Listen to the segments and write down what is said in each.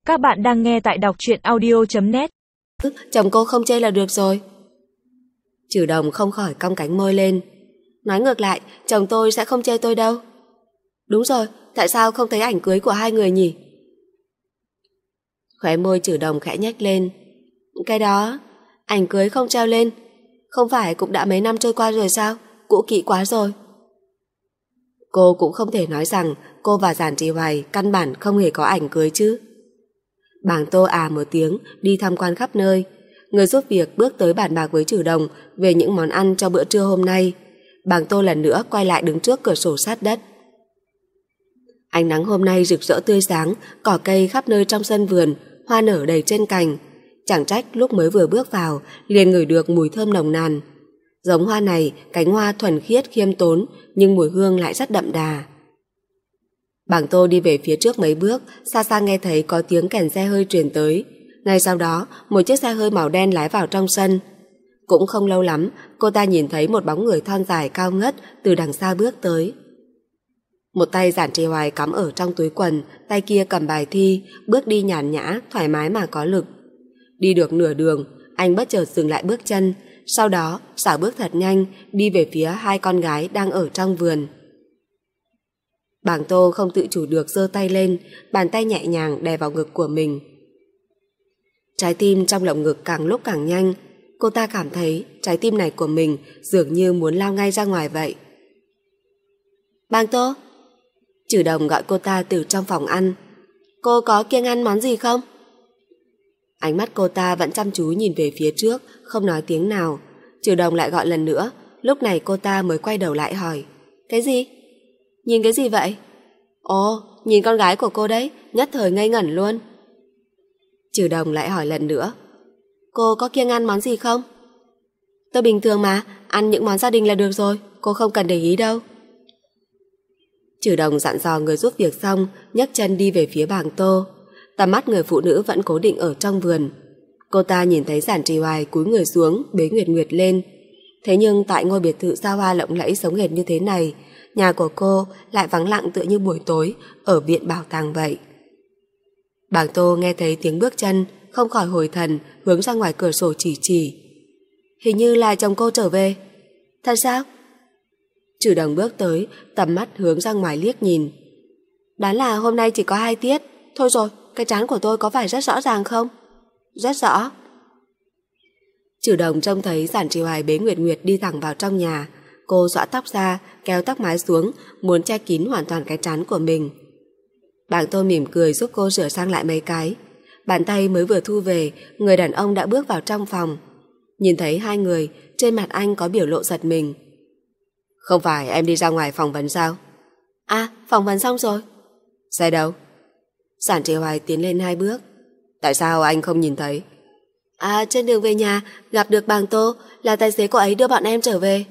Các bạn đang nghe tại đọc truyện audio.net. Chồng cô không chê là được rồi. Trừ Đồng không khỏi cong cánh môi lên. Nói ngược lại, chồng tôi sẽ không chê tôi đâu. Đúng rồi, tại sao không thấy ảnh cưới của hai người nhỉ? Khóe môi Trừ Đồng khẽ nhếch lên. Cái đó, ảnh cưới không treo lên. Không phải cũng đã mấy năm trôi qua rồi sao? Cũ kỹ quá rồi. Cô cũng không thể nói rằng cô và Giản Trì Hoài căn bản không hề có ảnh cưới chứ. Bàng Tô một tiếng đi tham quan khắp nơi. Người giúp việc bước tới bàn bạc với Trừ Đồng về những món ăn cho bữa trưa hôm nay. Bàng Tô lần nữa quay lại đứng trước cửa sổ sát đất. Ánh nắng hôm nay rực rỡ tươi sáng, cỏ cây khắp nơi trong sân vườn, hoa nở đầy trên cành. Chẳng trách lúc mới vừa bước vào liền ngửi được mùi thơm nồng nàn. Giống hoa này, cánh hoa thuần khiết khiêm tốn, nhưng mùi hương lại rất đậm đà. Bàng Tô đi về phía trước mấy bước, xa xa nghe thấy có tiếng kèn xe hơi truyền tới. Ngay sau đó, một chiếc xe hơi màu đen lái vào trong sân. Cũng không lâu lắm, cô ta nhìn thấy một bóng người thon dài cao ngất từ đằng xa bước tới. Một tay Giản Trì Hoài cắm ở trong túi quần, tay kia cầm bài thi, bước đi nhàn nhã, thoải mái mà có lực. Đi được nửa đường, anh bất chợt dừng lại bước chân, sau đó xảo bước thật nhanh đi về phía hai con gái đang ở trong vườn. Bàng Tô không tự chủ được giơ tay lên, bàn tay nhẹ nhàng đè vào ngực của mình. Trái tim trong lồng ngực càng lúc càng nhanh, cô ta cảm thấy trái tim này của mình dường như muốn lao ngay ra ngoài vậy. Bàng Tô! Trừ Đồng gọi cô ta từ trong phòng ăn. Cô có kiêng ăn món gì không? Ánh mắt cô ta vẫn chăm chú nhìn về phía trước, không nói tiếng nào. Trừ Đồng lại gọi lần nữa, lúc này cô ta mới quay đầu lại hỏi. Cái gì? Nhìn cái gì vậy? Ồ, nhìn con gái của cô đấy, nhất thời ngây ngẩn luôn. Trừ Đồng lại hỏi lần nữa. Cô có kiêng ăn món gì không? Tôi bình thường mà, ăn những món gia đình là được rồi, cô không cần để ý đâu. Trừ Đồng dặn dò người giúp việc xong, nhấc chân đi về phía Bàng Tô. Tầm mắt người phụ nữ vẫn cố định ở trong vườn. Cô ta nhìn thấy Giản Trì Hoài cúi người xuống bế Nguyệt Nguyệt lên. Thế nhưng tại ngôi biệt thự xa hoa lộng lẫy sống hệt như thế này, nhà của cô lại vắng lặng tựa như buổi tối ở viện bảo tàng vậy. Bàng Tô nghe thấy tiếng bước chân, không khỏi hồi thần, hướng ra ngoài cửa sổ chỉ. Hình như là chồng cô trở về. Thật sao? Trừ Đồng bước tới, tầm mắt hướng ra ngoài liếc nhìn. Đoán là hôm nay chỉ có 2 tiết. Thôi rồi, cái trán của tôi có phải rất rõ ràng không? Rất rõ. Trừ Đồng trông thấy Giản Trì Hoài bế Nguyệt Nguyệt đi thẳng vào trong nhà. Cô xõa tóc ra, kéo tóc mái xuống, muốn che kín hoàn toàn cái trán của mình. Bàng Tô mỉm cười giúp cô sửa sang lại mấy cái. Bàn tay mới vừa thu về, người đàn ông đã bước vào trong phòng. Nhìn thấy hai người, trên mặt anh có biểu lộ giật mình. Không phải em đi ra ngoài phỏng vấn sao? À, phỏng vấn xong rồi. Xe đâu? Giản Trì Hoài tiến lên 2 bước. Tại sao anh không nhìn thấy? À, trên đường về nhà gặp được Bàng Tô, là tài xế cô ấy đưa bọn em trở về.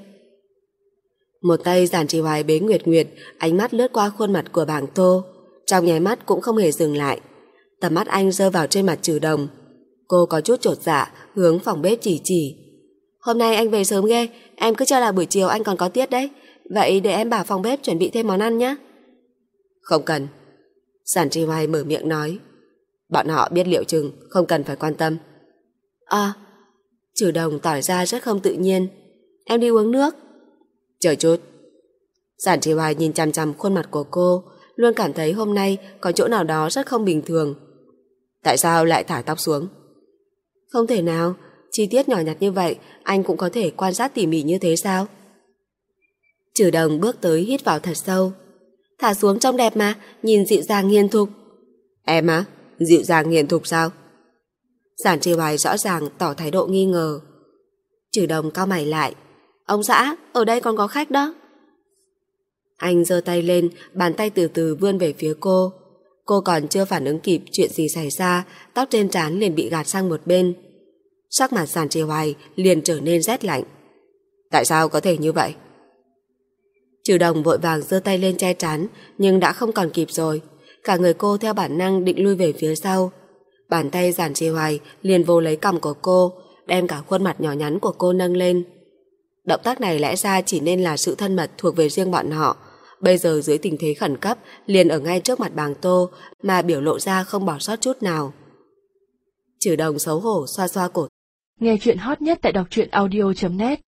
Một tay Giản Trì Hoài bế Nguyệt Nguyệt, ánh mắt lướt qua khuôn mặt của Bàng Tô, trong nháy mắt cũng không hề dừng lại. Tầm mắt anh rơi vào trên mặt Trừ Đồng. Cô có chút chột dạ, hướng phòng bếp chỉ. Hôm nay anh về sớm ghê, em cứ cho là buổi chiều anh còn có tiết đấy. Vậy để em bảo phòng bếp chuẩn bị thêm món ăn nhé. Không cần. Giản Trì Hoài mở miệng nói. Bọn họ biết liệu chừng, không cần phải quan tâm. À, Trừ Đồng tỏ ra rất không tự nhiên. Em đi uống nước. Chờ chút. Giản Trì Hoài nhìn chằm chằm khuôn mặt của cô, luôn cảm thấy hôm nay có chỗ nào đó rất không bình thường. Tại sao lại thả tóc xuống? Không thể nào, chi tiết nhỏ nhặt như vậy anh cũng có thể quan sát tỉ mỉ như thế sao? Trừ Đồng bước tới hít vào thật sâu. Thả xuống trông đẹp mà, nhìn dịu dàng hiền thục. Em á? Dịu dàng hiền thục sao? Giản Trì Hoài rõ ràng tỏ thái độ nghi ngờ. Trừ Đồng cau mày lại. Ông xã, ở đây còn có khách đó. Anh giơ tay lên, bàn tay từ từ vươn về phía cô. Cô còn chưa phản ứng kịp chuyện gì xảy ra, tóc trên trán liền bị gạt sang một bên. Sắc mặt Giản Trì Hoài liền trở nên rét lạnh. Tại sao có thể như vậy? Trừ Đồng vội vàng giơ tay lên che trán, nhưng đã không còn kịp rồi. Cả người cô theo bản năng định lui về phía sau. Bàn tay Giản Trì Hoài liền vô lấy cằm của cô, đem cả khuôn mặt nhỏ nhắn của cô nâng lên. Động tác này lẽ ra chỉ nên là sự thân mật thuộc về riêng bọn họ. bây giờ dưới tình thế khẩn cấp liền ở ngay trước mặt Bàng Tô mà biểu lộ ra không bỏ sót chút nào. Trừ Đồng xấu hổ xoa xoa cổ. Nghe chuyện hot nhất tại đọc truyện audio.net